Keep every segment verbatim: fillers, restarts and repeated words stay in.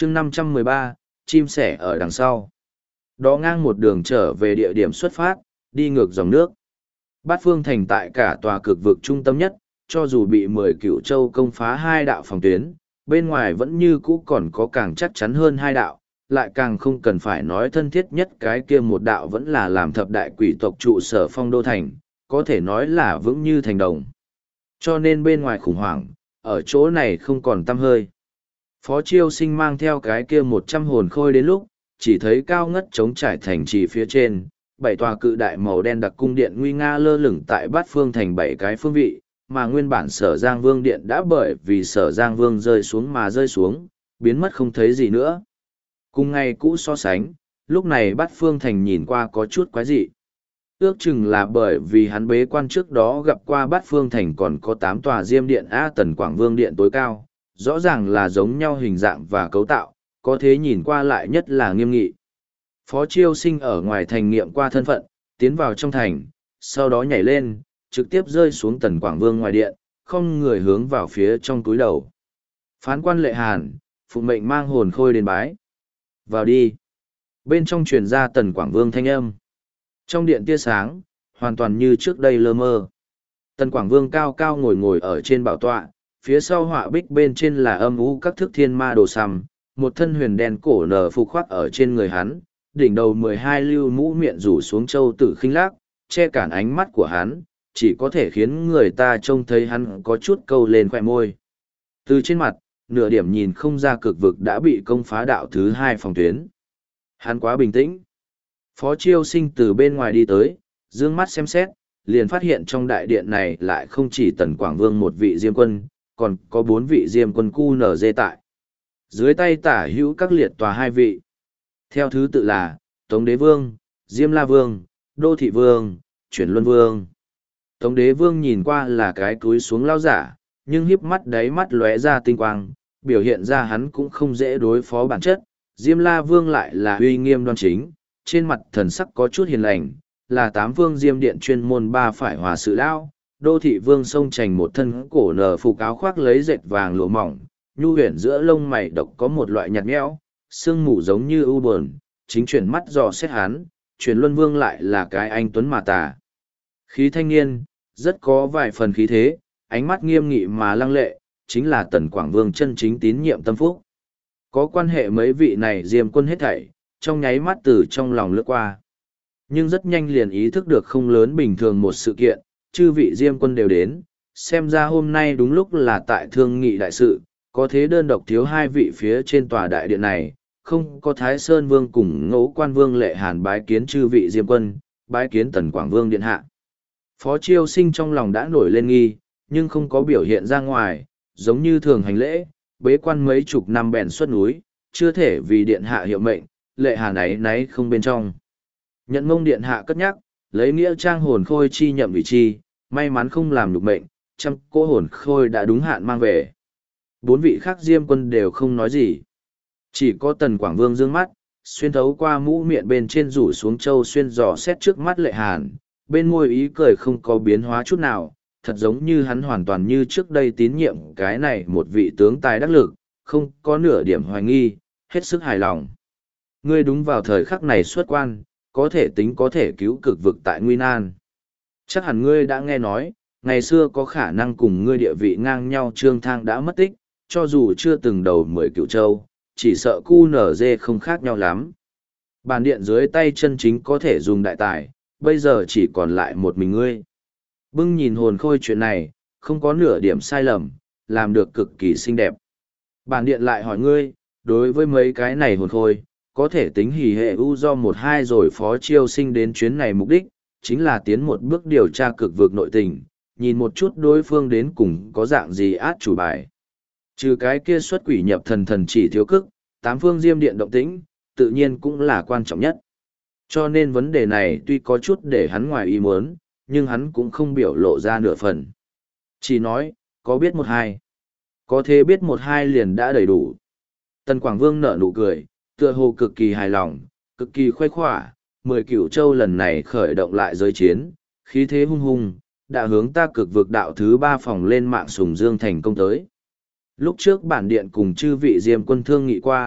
chương năm trăm mười ba, chim sẻ ở đằng sau. Đó ngang một đường trở về địa điểm xuất phát, đi ngược dòng nước. Bát Phương Thành tại cả tòa cực vực trung tâm nhất, cho dù bị mười cựu châu công phá hai đạo phòng tuyến, bên ngoài vẫn như cũ còn có càng chắc chắn hơn hai đạo, lại càng không cần phải nói thân thiết nhất cái kia một đạo vẫn là làm thập đại quỷ tộc trụ sở Phong Đô Thành, có thể nói là vững như thành đồng. Cho nên bên ngoài khủng hoảng, ở chỗ này không còn tăm hơi. Phó Chiêu Sinh mang theo cái kia một trăm hồn khôi đến lúc, chỉ thấy cao ngất trống trải thành trì phía trên, bảy tòa cự đại màu đen đặc cung điện nguy nga lơ lửng tại Bát Phương Thành bảy cái phương vị, mà nguyên bản Sở Giang Vương điện đã bởi vì Sở Giang Vương rơi xuống mà rơi xuống, biến mất không thấy gì nữa. Cùng ngày cũ so sánh, lúc này Bát Phương Thành nhìn qua có chút quái dị. Ước chừng là bởi vì hắn bế quan trước đó gặp qua Bát Phương Thành còn có tám tòa Diêm Điện A Tần Quảng Vương Điện tối cao, rõ ràng là giống nhau hình dạng và cấu tạo, có thế nhìn qua lại nhất là nghiêm nghị. Phó Chiêu Sinh ở ngoài thành nghiệm qua thân phận, tiến vào trong thành, sau đó nhảy lên, trực tiếp rơi xuống Tần Quảng Vương ngoài điện, không người hướng vào phía trong túi đầu. Phán quan Lệ Hàn, phụ mệnh mang hồn khôi đến bái. Vào đi. Bên trong truyền ra Tần Quảng Vương thanh âm. Trong điện tia sáng, hoàn toàn như trước đây lơ mơ. Tần Quảng Vương cao cao ngồi ngồi ở trên bảo tọa, phía sau họa bích bên trên là âm u các thức thiên ma đồ sằm, một thân huyền đen cổ nở phục khoác ở trên người hắn, đỉnh đầu mười hai lưu mũ miệng rủ xuống châu tử khinh lác, che cản ánh mắt của hắn, chỉ có thể khiến người ta trông thấy hắn có chút câu lên khỏe môi. Từ trên mặt, nửa điểm nhìn không ra cực vực đã bị công phá đạo thứ hai phòng tuyến. Hắn quá bình tĩnh. Phó Chiêu Sinh từ bên ngoài đi tới, dương mắt xem xét, liền phát hiện trong đại điện này lại không chỉ Tần Quảng Vương một vị diêm quân, còn có bốn vị diêm quân cu nở dê tại. Dưới tay tả hữu các liệt tòa hai vị. Theo thứ tự là, Tống Đế Vương, Diêm La Vương, Đô Thị Vương, Chuyển Luân Vương. Tống Đế Vương nhìn qua là cái cúi xuống lao giả, nhưng hiếp mắt đáy mắt lóe ra tinh quang, biểu hiện ra hắn cũng không dễ đối phó bản chất. Diêm La Vương lại là uy nghiêm đoan chính, trên mặt thần sắc có chút hiền lành, là tám vương diêm điện chuyên môn ba phải hòa sự lao. Đô Thị Vương xông chành một thân cổ nở phục áo khoác lấy dệt vàng lụa mỏng, nhu huyền giữa lông mày độc có một loại nhạt nhẽo, sương mù giống như ưu buồn, chính chuyển mắt dò xét hắn, Chuyển Luân Vương lại là cái anh tuấn mà tà. Khí thanh niên, rất có vài phần khí thế, ánh mắt nghiêm nghị mà lăng lệ, chính là Tần Quảng Vương chân chính tín nhiệm tâm phúc. Có quan hệ mấy vị này diêm quân hết thảy, trong nháy mắt từ trong lòng lướt qua. Nhưng rất nhanh liền ý thức được không lớn bình thường một sự kiện, chư vị diêm quân đều đến, xem ra hôm nay đúng lúc là tại thương nghị đại sự, có thế đơn độc thiếu hai vị phía trên tòa đại điện này, không có Thái Sơn Vương cùng Ngũ Quan Vương Lệ Hàn bái kiến chư vị diêm quân, bái kiến Tần Quảng Vương điện hạ. Phó Chiêu Sinh trong lòng đã nổi lên nghi, nhưng không có biểu hiện ra ngoài, giống như thường hành lễ, bế quan mấy chục năm bèn xuất núi, chưa thể vì điện hạ hiệu mệnh, Lệ Hàn ấy náy không bên trong. Nhận mông điện hạ cất nhắc, lấy nghĩa trang hồn khôi chi nhậm vị chi, may mắn không làm nhục mệnh, trăm cỗ hồn khôi đã đúng hạn mang về. Bốn vị khác diêm quân đều không nói gì. Chỉ có Tần Quảng Vương dương mắt, xuyên thấu qua mũ miệng bên trên rủ xuống châu xuyên dò xét trước mắt Lệ Hàn, bên môi ý cười không có biến hóa chút nào, thật giống như hắn hoàn toàn như trước đây tín nhiệm cái này một vị tướng tài đắc lực, không có nửa điểm hoài nghi, hết sức hài lòng. Ngươi đúng vào thời khắc này xuất quan, có thể tính có thể cứu cực vực tại nguy nan. Chắc hẳn ngươi đã nghe nói, ngày xưa có khả năng cùng ngươi địa vị ngang nhau Trương Thang đã mất tích, cho dù chưa từng đầu mười cựu châu, chỉ sợ cu nở dê không khác nhau lắm. Bản điện dưới tay chân chính có thể dùng đại tài, bây giờ chỉ còn lại một mình ngươi. Bưng nhìn hồn khôi chuyện này, không có nửa điểm sai lầm, làm được cực kỳ xinh đẹp. Bản điện lại hỏi ngươi, đối với mấy cái này hồn khôi, có thể tính hỉ hệ u do một hai rồi Phó Chiêu Sinh đến chuyến này mục đích, chính là tiến một bước điều tra cực vực nội tình, nhìn một chút đối phương đến cùng có dạng gì át chủ bài. Trừ cái kia xuất quỷ nhập thần thần chỉ thiếu cức, tám phương diêm điện động tĩnh, tự nhiên cũng là quan trọng nhất. Cho nên vấn đề này tuy có chút để hắn ngoài ý muốn, nhưng hắn cũng không biểu lộ ra nửa phần. Chỉ nói, có biết một hai. Có thế biết một hai liền đã đầy đủ. Tần Quảng Vương nở nụ cười, tựa hồ cực kỳ hài lòng, cực kỳ khoái khỏa, mười cửu châu lần này khởi động lại giới chiến, khí thế hung hung, đã hướng ta cực vực đạo thứ ba phòng lên mạng sùng dương thành công tới. Lúc trước bản điện cùng chư vị diêm quân thương nghị qua,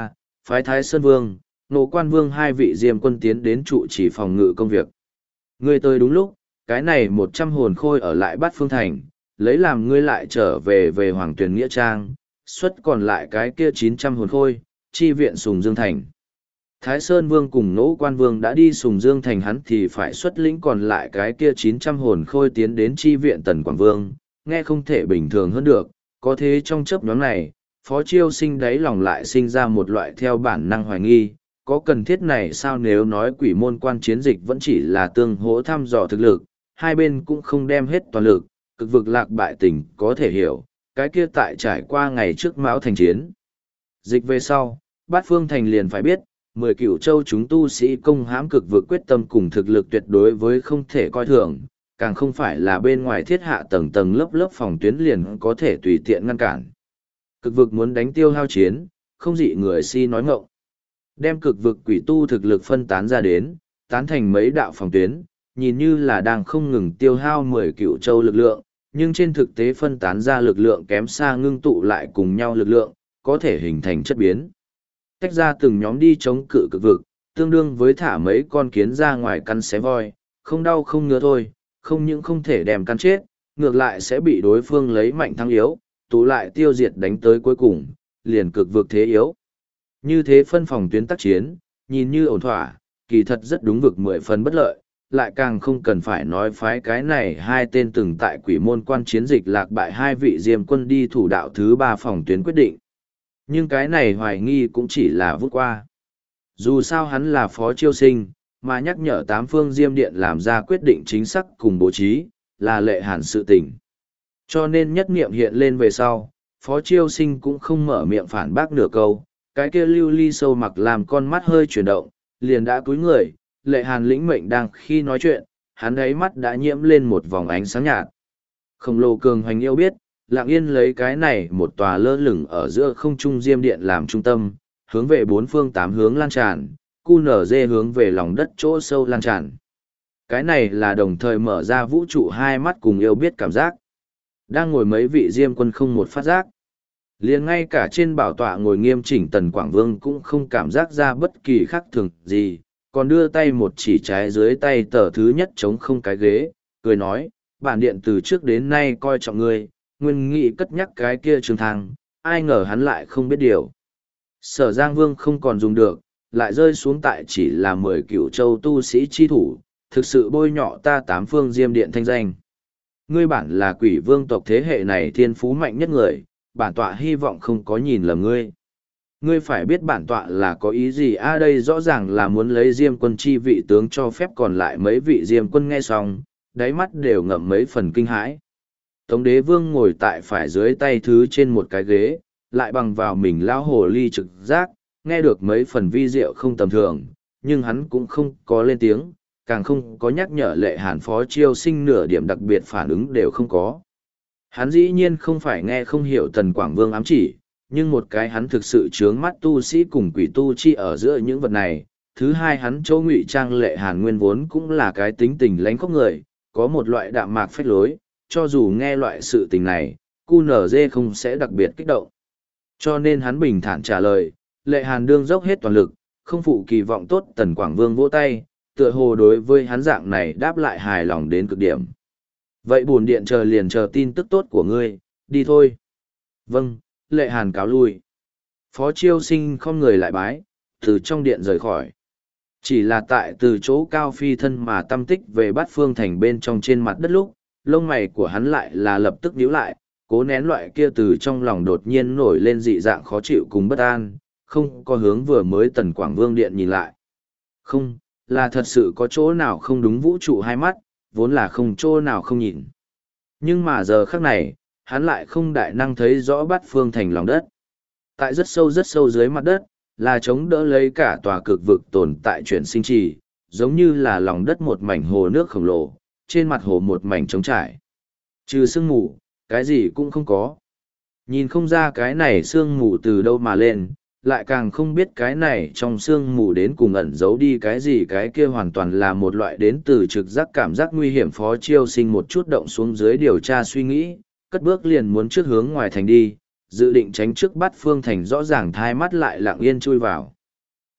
phái Thái Sơn Vương, Nộ Quan Vương hai vị diêm quân tiến đến trụ chỉ phòng ngự công việc. Ngươi tới đúng lúc, cái này một trăm hồn khôi ở lại Bát Phương Thành, lấy làm ngươi lại trở về về Hoàng Tuyền Nghĩa Trang, xuất còn lại cái kia chín trăm hồn khôi, chi viện Sùng Dương Thành. Thái Sơn Vương cùng Nỗ Quan Vương đã đi Sùng Dương Thành, hắn thì phải xuất lĩnh còn lại cái kia chín trăm hồn khôi tiến đến chi viện Tần Quảng Vương, nghe không thể bình thường hơn được, có thế trong chớp nhóm này, Phó Chiêu Sinh đáy lòng lại sinh ra một loại theo bản năng hoài nghi, có cần thiết này sao nếu nói quỷ môn quan chiến dịch vẫn chỉ là tương hỗ thăm dò thực lực, hai bên cũng không đem hết toàn lực, cực vực lạc bại tình có thể hiểu, cái kia tại trải qua ngày trước Mão Thành chiến. Dịch về sau, Bát Phương Thành liền phải biết, mười cửu châu chúng tu sĩ công hãm cực vực quyết tâm cùng thực lực tuyệt đối với không thể coi thường, càng không phải là bên ngoài thiết hạ tầng tầng lớp lớp phòng tuyến liền có thể tùy tiện ngăn cản. Cực vực muốn đánh tiêu hao chiến, không dị người si nói ngọng. Đem cực vực quỷ tu thực lực phân tán ra đến, tán thành mấy đạo phòng tuyến, nhìn như là đang không ngừng tiêu hao mười cửu châu lực lượng, nhưng trên thực tế phân tán ra lực lượng kém xa ngưng tụ lại cùng nhau lực lượng, có thể hình thành chất biến. Tách ra từng nhóm đi chống cự cực vực, tương đương với thả mấy con kiến ra ngoài căn xé voi, không đau không ngứa thôi, không những không thể đem căn chết, ngược lại sẽ bị đối phương lấy mạnh thắng yếu, tụ lại tiêu diệt đánh tới cuối cùng, liền cực vực thế yếu. Như thế phân phòng tuyến tác chiến, nhìn như ổn thỏa, kỳ thật rất đúng vực mười phần bất lợi, lại càng không cần phải nói phái cái này hai tên từng tại quỷ môn quan chiến dịch lạc bại hai vị diêm quân đi thủ đạo thứ ba phòng tuyến quyết định. Nhưng cái này hoài nghi cũng chỉ là vút qua. Dù sao hắn là Phó Chiêu Sinh, mà nhắc nhở tám phương diêm điện làm ra quyết định chính xác cùng bố trí, là lệ hàn sự tình. Cho nên nhất niệm hiện lên về sau, Phó Chiêu Sinh cũng không mở miệng phản bác nửa câu, cái kia lưu ly sâu mặc làm con mắt hơi chuyển động, liền đã cúi người, lệ hàn lĩnh mệnh đang khi nói chuyện, hắn ấy mắt đã nhiễm lên một vòng ánh sáng nhạt. Khổng lồ cường hoành yêu biết, lặng yên lấy cái này một tòa lơ lửng ở giữa không trung diêm điện làm trung tâm, hướng về bốn phương tám hướng lan tràn, cu nở dê hướng về lòng đất chỗ sâu lan tràn. Cái này là đồng thời mở ra vũ trụ hai mắt cùng yêu biết cảm giác. Đang ngồi mấy vị diêm quân không một phát giác. Liền ngay cả trên bảo tọa ngồi nghiêm chỉnh Tần Quảng Vương cũng không cảm giác ra bất kỳ khác thường gì, còn đưa tay một chỉ trái dưới tay tờ thứ nhất chống không cái ghế, cười nói, bản điện từ trước đến nay coi trọng ngươi, nguyên nghị cất nhắc cái kia trường thang, ai ngờ hắn lại không biết điều. Sở Giang Vương không còn dùng được, lại rơi xuống tại chỉ là mười cửu châu tu sĩ chi thủ, thực sự bôi nhọ ta tám phương diêm điện thanh danh. Ngươi bản là quỷ vương tộc thế hệ này thiên phú mạnh nhất người, bản tọa hy vọng không có nhìn lầm ngươi. Ngươi phải biết bản tọa là có ý gì a à đây rõ ràng là muốn lấy diêm quân chi vị tướng cho phép còn lại mấy vị diêm quân nghe xong, đáy mắt đều ngậm mấy phần kinh hãi. Tống đế vương ngồi tại phải dưới tay thứ trên một cái ghế, lại bằng vào mình lao hồ ly trực giác, nghe được mấy phần vi diệu không tầm thường, nhưng hắn cũng không có lên tiếng, càng không có nhắc nhở lệ hàn Phó Chiêu Sinh nửa điểm đặc biệt phản ứng đều không có. Hắn dĩ nhiên không phải nghe không hiểu Tần Quảng Vương ám chỉ, nhưng một cái hắn thực sự chướng mắt tu sĩ cùng quỷ tu chi ở giữa những vật này. Thứ hai hắn chỗ ngụy trang lệ hàn nguyên vốn cũng là cái tính tình lánh khóc người, có một loại đạm mạc phách lối, cho dù nghe loại sự tình này, cu nở dê không sẽ đặc biệt kích động. Cho nên hắn bình thản trả lời, lệ hàn đương dốc hết toàn lực, không phụ kỳ vọng tốt. Tần Quảng Vương vỗ tay, tựa hồ đối với hắn dạng này đáp lại hài lòng đến cực điểm. Vậy bổn điện chờ liền chờ tin tức tốt của ngươi, đi thôi. Vâng, lệ hàn cáo lui. Phó Chiêu Sinh không người lại bái, từ trong điện rời khỏi. Chỉ là tại từ chỗ cao phi thân mà tâm tích về Bát Phương Thành bên trong trên mặt đất lúc, lông mày của hắn lại là lập tức nhíu lại, cố nén loại kia từ trong lòng đột nhiên nổi lên dị dạng khó chịu cùng bất an, không có hướng vừa mới Tần Quảng Vương điện nhìn lại. Không, là thật sự có chỗ nào không đúng vũ trụ hai mắt, vốn là không chỗ nào không nhìn. Nhưng mà giờ khắc này, hắn lại không đại năng thấy rõ Bát Phương Thành lòng đất. Tại rất sâu rất sâu dưới mặt đất, là chống đỡ lấy cả tòa cực vực tồn tại chuyển sinh trì, giống như là lòng đất một mảnh hồ nước khổng lồ, trên mặt hồ một mảnh trống trải. Trừ sương mù, cái gì cũng không có. Nhìn không ra cái này sương mù từ đâu mà lên, lại càng không biết cái này trong sương mù đến cùng ẩn giấu đi cái gì, cái kia hoàn toàn là một loại đến từ trực giác cảm giác nguy hiểm. Phó Chiêu Sinh một chút động xuống dưới điều tra suy nghĩ, cất bước liền muốn trước hướng ngoài thành đi, dự định tránh trước Bát Phương Thành rõ ràng thai mắt lại lặng yên chui vào.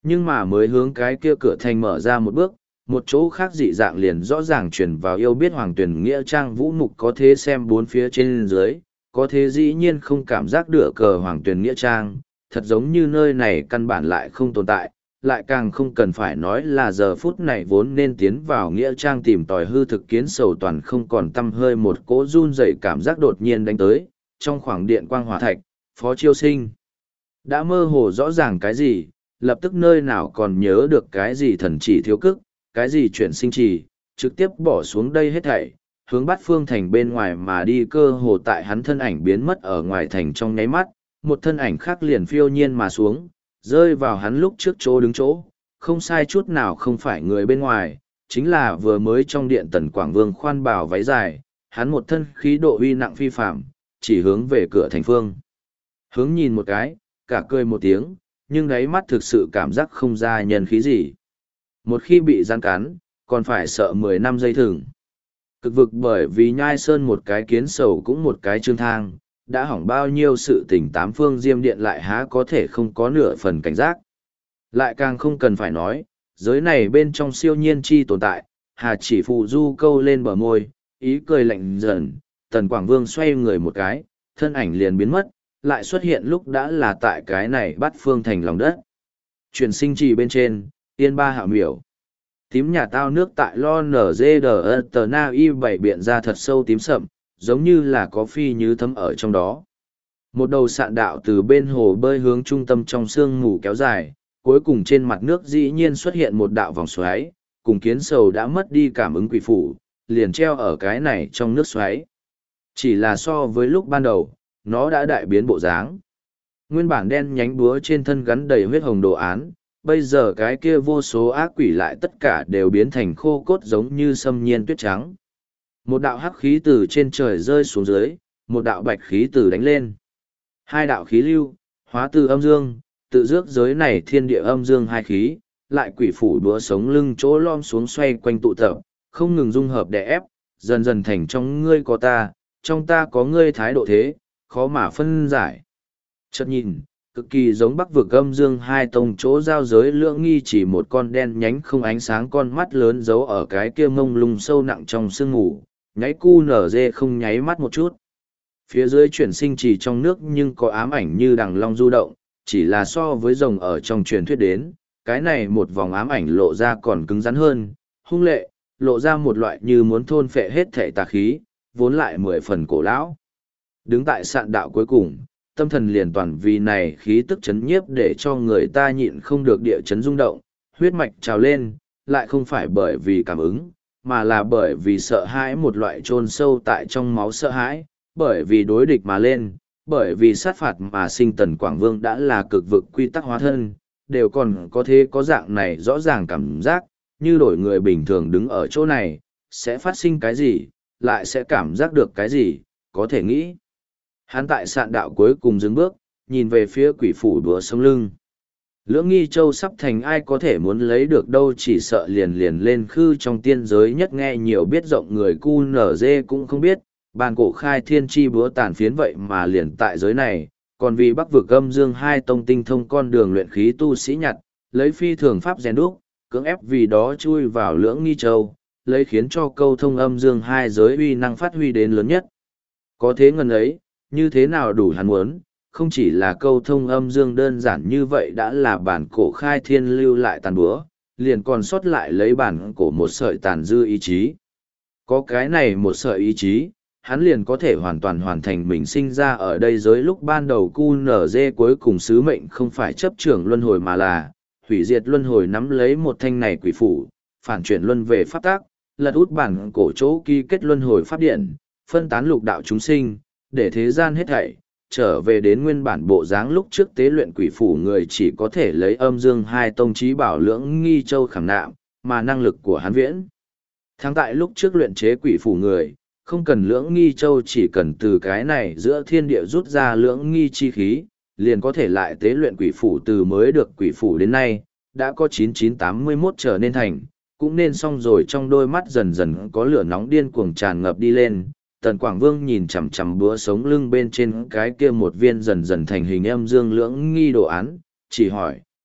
Nhưng mà mới hướng cái kia cửa thành mở ra một bước, một chỗ khác dị dạng liền rõ ràng truyền vào yêu biết Hoàng Tuyền Nghĩa Trang vũ mục có thế xem bốn phía trên dưới, có thế dĩ nhiên không cảm giác được cờ Hoàng Tuyền Nghĩa Trang, thật giống như nơi này căn bản lại không tồn tại, lại càng không cần phải nói là giờ phút này vốn nên tiến vào Nghĩa Trang tìm tòi hư thực kiến sầu toàn không còn tâm hơi một cỗ run dậy cảm giác đột nhiên đánh tới, trong khoảng điện quang hỏa thạch, Phó Chiêu Sinh đã mơ hồ rõ ràng cái gì, lập tức nơi nào còn nhớ được cái gì thần chỉ thiếu cức, cái gì chuyển sinh trì, trực tiếp bỏ xuống đây hết thảy, hướng Bát Phương Thành bên ngoài mà đi. Cơ hồ tại hắn thân ảnh biến mất ở ngoài thành trong nháy mắt, một thân ảnh khác liền phiêu nhiên mà xuống, rơi vào hắn lúc trước chỗ đứng chỗ, không sai chút nào không phải người bên ngoài, chính là vừa mới trong điện Tần Quảng Vương khoan bào váy dài, hắn một thân khí độ uy nặng phi phạm, chỉ hướng về cửa thành phương. Hướng nhìn một cái, cả cười một tiếng, nhưng đáy mắt thực sự cảm giác không ra nhân khí gì. Một khi bị gian cắn, còn phải sợ mười năm dây thừng. Cực vực bởi vì nhai sơn một cái kiến sầu cũng một cái trương thang, đã hỏng bao nhiêu sự tình tám phương diêm điện lại há có thể không có nửa phần cảnh giác. Lại càng không cần phải nói, giới này bên trong siêu nhiên chi tồn tại, hà chỉ phụ du câu lên bờ môi, ý cười lạnh dần, Tần Quảng Vương xoay người một cái, thân ảnh liền biến mất, lại xuất hiện lúc đã là tại cái này Bát Phương Thành lòng đất. Chuyển sinh trì bên trên, tiên ba hạ miểu. Tím nhà tao nước tại lo nở dê đờ tờ na y bảy biện ra thật sâu tím sậm, giống như là có phi như thấm ở trong đó. Một đầu sạn đạo từ bên hồ bơi hướng trung tâm trong sương mù kéo dài, cuối cùng trên mặt nước dĩ nhiên xuất hiện một đạo vòng xoáy, cùng kiến sầu đã mất đi cảm ứng quỷ phủ, liền treo ở cái này trong nước xoáy. Chỉ là so với lúc ban đầu, nó đã đại biến bộ dáng. Nguyên bản đen nhánh búa trên thân gắn đầy huyết hồng đồ án, bây giờ cái kia vô số ác quỷ lại tất cả đều biến thành khô cốt giống như xâm nhiên tuyết trắng. Một đạo hắc khí từ trên trời rơi xuống dưới, một đạo bạch khí từ đánh lên. Hai đạo khí lưu, hóa từ âm dương, tự rước giới này thiên địa âm dương hai khí, lại quỷ phủ đúa sống lưng chỗ lom xuống xoay quanh tụ tập, không ngừng dung hợp đè ép, dần dần thành trong ngươi có ta, trong ta có ngươi thái độ thế, khó mà phân giải. Chợt nhìn, cực kỳ giống bắc vực âm dương hai tông chỗ giao giới lưỡng nghi chỉ một con đen nhánh không ánh sáng con mắt lớn giấu ở cái kia mông lung sâu nặng trong sương ngủ, nháy cu nở dê không nháy mắt một chút. Phía dưới chuyển sinh chỉ trong nước nhưng có ám ảnh như đằng long du động, chỉ là so với rồng ở trong truyền thuyết đến, cái này một vòng ám ảnh lộ ra còn cứng rắn hơn, hung lệ, lộ ra một loại như muốn thôn phệ hết thể tà khí, vốn lại mười phần cổ lão. Đứng tại sạn đạo cuối cùng, tâm thần liền toàn vì này khí tức chấn nhiếp để cho người ta nhịn không được địa chấn rung động, huyết mạch trào lên, lại không phải bởi vì cảm ứng, mà là bởi vì sợ hãi, một loại chôn sâu tại trong máu sợ hãi, bởi vì đối địch mà lên, bởi vì sát phạt mà sinh. Tần Quảng Vương đã là cực vực quy tắc hóa thân, đều còn có thế có dạng này rõ ràng cảm giác, như đổi người bình thường đứng ở chỗ này, sẽ phát sinh cái gì, lại sẽ cảm giác được cái gì, có thể nghĩ. Hắn tại sạn đạo cuối cùng dừng bước, nhìn về phía quỷ phủ đùa sống lưng. Lưỡng nghi châu sắp thành ai có thể muốn lấy được đâu, chỉ sợ liền liền lên khư trong tiên giới nhất nghe nhiều biết rộng người cu nở dê cũng không biết, bàn cổ khai thiên chi búa tàn phiến vậy mà liền tại giới này, còn vì bắc vực âm dương hai tông tinh thông con đường luyện khí tu sĩ nhặt, lấy phi thường pháp rèn đúc, cưỡng ép vì đó chui vào lưỡng nghi châu, lấy khiến cho câu thông âm dương hai giới uy năng phát huy đến lớn nhất. Có thế ngần ấy, như thế nào đủ hắn muốn, không chỉ là câu thông âm dương đơn giản như vậy đã là bản cổ khai thiên lưu lại tàn búa, liền còn sót lại lấy bản cổ một sợi tàn dư ý chí. Có cái này một sợi ý chí, hắn liền có thể hoàn toàn hoàn thành mình sinh ra ở đây giới lúc ban đầu cu nở dê cuối cùng sứ mệnh không phải chấp trưởng luân hồi mà là hủy diệt luân hồi, nắm lấy một thanh này quỷ phủ, phản chuyển luân về pháp tác, lật út bản cổ chỗ ký kết luân hồi pháp điện, phân tán lục đạo chúng sinh, để thế gian hết thảy trở về đến nguyên bản bộ dáng lúc trước tế luyện quỷ phủ người chỉ có thể lấy âm dương hai tông trí bảo lưỡng nghi châu khảm nạm, mà năng lực của hắn viễn. Thắng tại lúc trước luyện chế quỷ phủ người, không cần lưỡng nghi châu, chỉ cần từ cái này giữa thiên địa rút ra lưỡng nghi chi khí, liền có thể lại tế luyện quỷ phủ. Từ mới được quỷ phủ đến nay, đã có chín chín tám mươi mốt trở nên thành, cũng nên xong rồi. Trong đôi mắt dần dần có lửa nóng điên cuồng tràn ngập đi lên. Tần Quảng Vương nhìn chằm chằm búa sống lưng bên trên cái kia một viên dần dần thành hình âm dương lưỡng nghi đồ án, chỉ hỏi,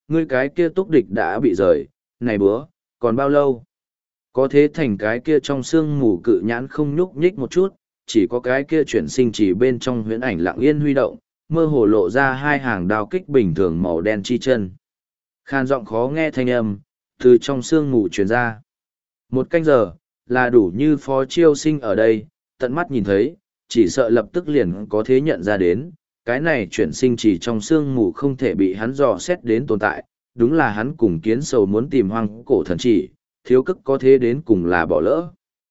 ngươi cái kia túc địch đã bị rời, này bữa, còn bao lâu? Có thế thành cái kia trong sương mù cự nhãn không nhúc nhích một chút, chỉ có cái kia chuyển sinh chỉ bên trong huyễn ảnh lặng yên huy động, mơ hồ lộ ra hai hàng đao kích bình thường màu đen chi chân. Khan giọng khó nghe thanh âm, từ trong sương mù truyền ra. Một canh giờ, là đủ như Phó Chiêu Sinh ở đây, tận mắt nhìn thấy, chỉ sợ lập tức liền có thế nhận ra đến, cái này chuyển sinh chỉ trong sương mù không thể bị hắn dò xét đến tồn tại, đúng là hắn cùng kiến sầu muốn tìm hoang cổ thần chỉ, thiếu cức có thế đến cùng là bỏ lỡ.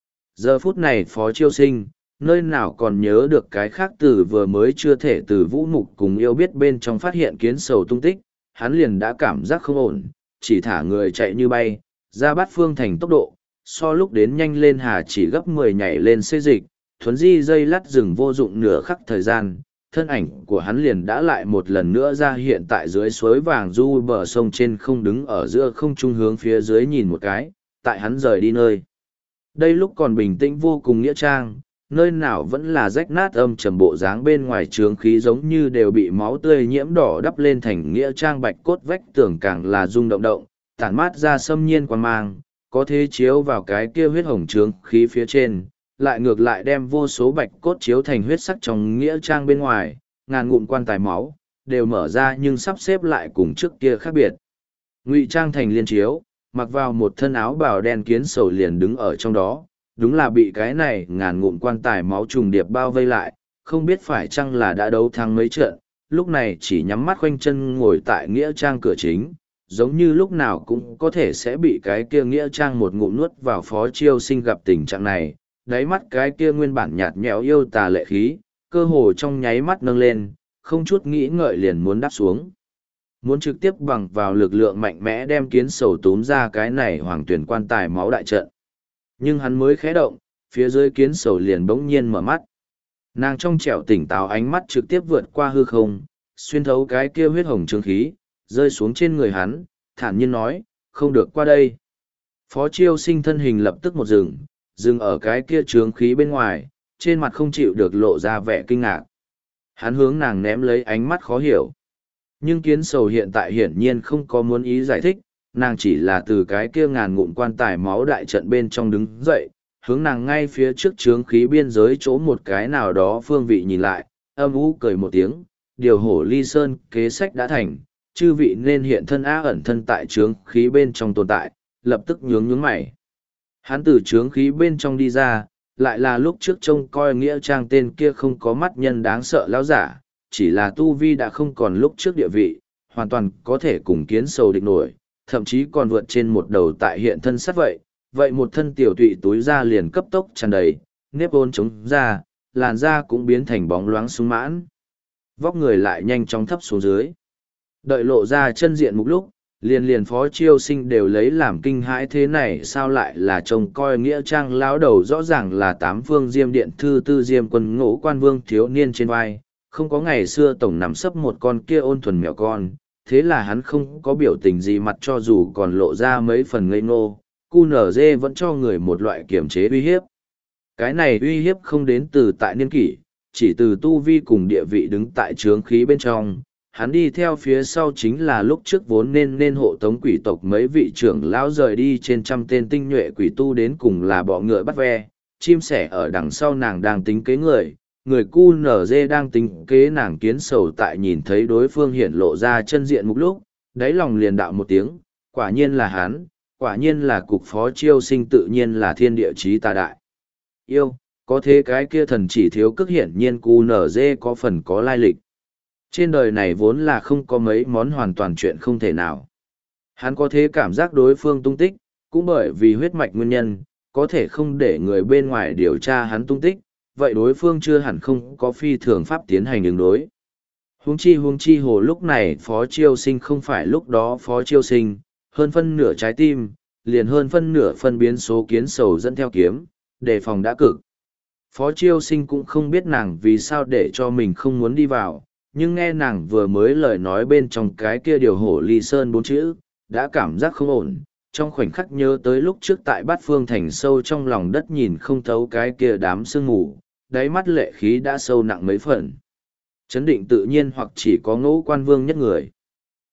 Giờ phút này Phó Chiêu Sinh, nơi nào còn nhớ được cái khác từ vừa mới chưa thể từ vũ mục cùng yêu biết bên trong phát hiện kiến sầu tung tích, hắn liền đã cảm giác không ổn, chỉ thả người chạy như bay, ra Bát Phương Thành tốc độ, so lúc đến nhanh lên hà chỉ gấp mười nhảy lên xê dịch, thuấn di dây lắt rừng vô dụng nửa khắc thời gian, thân ảnh của hắn liền đã lại một lần nữa ra hiện tại dưới suối vàng du bờ sông trên không đứng ở giữa không trung hướng phía dưới nhìn một cái, tại hắn rời đi nơi. Đây lúc còn bình tĩnh vô cùng nghĩa trang, nơi nào vẫn là rách nát âm trầm bộ dáng bên ngoài trướng khí giống như đều bị máu tươi nhiễm đỏ đắp lên thành nghĩa trang bạch cốt vách tường càng là rung động động, tản mát ra xâm nhiên quan mang, có thế chiếu vào cái kia huyết hồng trướng khí phía trên, lại ngược lại đem vô số bạch cốt chiếu thành huyết sắc trong nghĩa trang bên ngoài, ngàn ngụm quan tài máu, đều mở ra nhưng sắp xếp lại cùng trước kia khác biệt. Ngụy trang thành liên chiếu, mặc vào một thân áo bào đen kiến sầu liền đứng ở trong đó, đúng là bị cái này ngàn ngụm quan tài máu trùng điệp bao vây lại, không biết phải chăng là đã đấu thắng mấy trận, lúc này chỉ nhắm mắt khoanh chân ngồi tại nghĩa trang cửa chính, giống như lúc nào cũng có thể sẽ bị cái kia nghĩa trang một ngụm nuốt vào. Phó Chiêu Sinh gặp tình trạng này, đáy mắt cái kia nguyên bản nhạt nhẽo yêu tà lệ khí, cơ hồ trong nháy mắt nâng lên, không chút nghĩ ngợi liền muốn đáp xuống. Muốn trực tiếp bằng vào lực lượng mạnh mẽ đem kiến sầu túm ra cái này hoàng tuyển quan tài máu đại trận. Nhưng hắn mới khẽ động, phía dưới kiến sầu liền bỗng nhiên mở mắt. Nàng trong trẻo tỉnh táo ánh mắt trực tiếp vượt qua hư không, xuyên thấu cái kia huyết hồng trương khí, rơi xuống trên người hắn, thản nhiên nói, không được qua đây. Phó Chiêu Sinh thân hình lập tức một dừng, dừng ở cái kia trướng khí bên ngoài, trên mặt không chịu được lộ ra vẻ kinh ngạc. Hắn hướng nàng ném lấy ánh mắt khó hiểu. Nhưng kiến sầu hiện tại hiển nhiên không có muốn ý giải thích, nàng chỉ là từ cái kia ngàn ngụm quan tài máu đại trận bên trong đứng dậy, hướng nàng ngay phía trước trướng khí biên giới chỗ một cái nào đó phương vị nhìn lại, âm u cười một tiếng, điều hổ ly sơn kế sách đã thành, chư vị nên hiện thân á ẩn thân tại trướng khí bên trong tồn tại, lập tức nhướng nhướng mày. Hắn từ trướng khí bên trong đi ra, lại là lúc trước trông coi nghĩa trang tên kia không có mắt nhân đáng sợ lão giả, chỉ là tu vi đã không còn lúc trước địa vị, hoàn toàn có thể cùng kiến sầu địch nổi, thậm chí còn vượt trên một đầu tại hiện thân sát vậy, vậy một thân tiểu tụy túi da liền cấp tốc tràn đầy, nếp ôn chống ra, làn da cũng biến thành bóng loáng sung mãn. Vóc người lại nhanh chóng thấp xuống dưới. Đợi lộ ra chân diện mục lúc, liền liền Phó Chiêu Sinh đều lấy làm kinh hãi, thế này sao lại là trông coi nghĩa trang lão đầu, rõ ràng là tám phương diêm điện thư tư diêm quân ngũ quan vương thiếu niên trên vai, không có ngày xưa tổng nằm sấp một con kia ôn thuần mèo con, thế là hắn không có biểu tình gì mặt, cho dù còn lộ ra mấy phần ngây ngô, cu nở dê vẫn cho người một loại kiểm chế uy hiếp. Cái này uy hiếp không đến từ tại niên kỷ, chỉ từ tu vi cùng địa vị đứng tại trướng khí bên trong. Hắn đi theo phía sau chính là lúc trước vốn nên nên hộ tống quỷ tộc mấy vị trưởng lão rời đi trên trăm tên tinh nhuệ quỷ tu, đến cùng là bọ ngựa bắt ve, chim sẻ ở đằng sau nàng đang tính kế người, người cu nở dê đang tính kế nàng. Kiến sầu tại nhìn thấy đối phương hiện lộ ra chân diện mục lúc, đáy lòng liền đạo một tiếng, quả nhiên là hắn, quả nhiên là cục Phó Chiêu Sinh, tự nhiên là thiên địa chí tà đại yêu, có thế cái kia thần chỉ thiếu cước, hiển nhiên cu nở dê có phần có lai lịch. Trên đời này vốn là không có mấy món hoàn toàn chuyện không thể nào. Hắn có thế cảm giác đối phương tung tích, cũng bởi vì huyết mạch nguyên nhân, có thể không để người bên ngoài điều tra hắn tung tích, vậy đối phương chưa hẳn không có phi thường pháp tiến hành ứng đối. Huống chi huống chi hồ lúc này Phó Chiêu Sinh không phải lúc đó Phó Chiêu Sinh, hơn phân nửa trái tim, liền hơn phân nửa phân biến số kiến sầu dẫn theo kiếm, đề phòng đã cực. Phó Chiêu Sinh cũng không biết nàng vì sao để cho mình không muốn đi vào, nhưng nghe nàng vừa mới lời nói bên trong cái kia điều hổ ly sơn bốn chữ, đã cảm giác không ổn, trong khoảnh khắc nhớ tới lúc trước tại Bát Phương Thành sâu trong lòng đất nhìn không thấu cái kia đám sương mù, đáy mắt lệ khí đã sâu nặng mấy phần. Chấn định tự nhiên hoặc chỉ có Ngũ Quan Vương nhất người.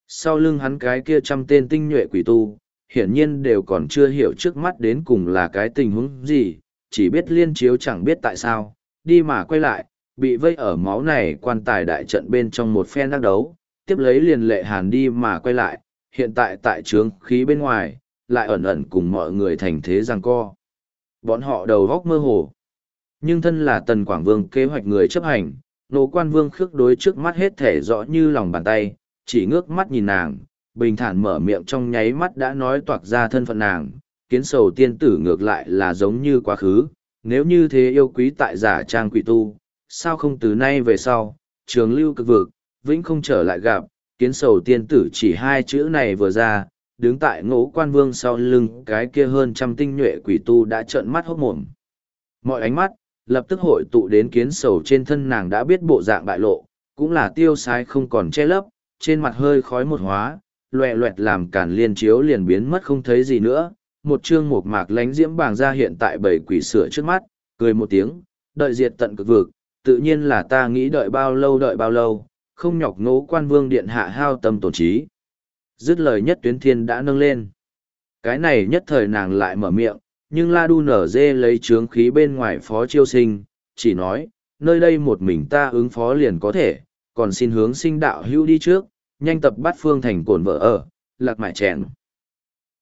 Sau lưng hắn cái kia trăm tên tinh nhuệ quỷ tu, hiển nhiên đều còn chưa hiểu trước mắt đến cùng là cái tình huống gì, chỉ biết liên chiếu chẳng biết tại sao, đi mà quay lại, bị vây ở máu này quan tài đại trận bên trong một phen đắc đấu, tiếp lấy liền lệ hàn đi mà quay lại, hiện tại tại trướng khí bên ngoài, lại ẩn ẩn cùng mọi người thành thế giằng co. Bọn họ đầu góc mơ hồ. Nhưng thân là Tần Quảng Vương kế hoạch người chấp hành, Nô Quan Vương khước đối trước mắt hết thể rõ như lòng bàn tay, chỉ ngước mắt nhìn nàng, bình thản mở miệng trong nháy mắt đã nói toạc ra thân phận nàng, kiến sầu tiên tử ngược lại là giống như quá khứ, nếu như thế yêu quý tại giả trang quỷ tu, sao không từ nay về sau, trường lưu cực vực, vĩnh không trở lại gặp, kiến sầu tiên tử chỉ hai chữ này vừa ra, đứng tại Ngũ Quan Vương sau lưng cái kia hơn trăm tinh nhuệ quỷ tu đã trợn mắt hốt mồm. Mọi ánh mắt, lập tức hội tụ đến kiến sầu trên thân nàng đã biết bộ dạng bại lộ, cũng là tiêu sái không còn che lấp, trên mặt hơi khói một hóa, loẹ loẹt làm cản liên chiếu liền biến mất không thấy gì nữa. Một chương một mạc lánh diễm bàng ra hiện tại bảy quỷ sửa trước mắt, cười một tiếng, đợi diệt tận cực vực, tự nhiên là ta nghĩ đợi bao lâu đợi bao lâu, không nhọc Ngũ Quan Vương điện hạ hao tâm tổn trí. Dứt lời nhất tuyến thiên đã nâng lên. Cái này nhất thời nàng lại mở miệng, nhưng La Đu nở dê lấy trướng khí bên ngoài phó chiêu sinh, chỉ nói, nơi đây một mình ta ứng phó liền có thể, còn xin hướng sinh đạo hữu đi trước, nhanh tập bắt phương thành cổn vợ ở, lạc mại chèn.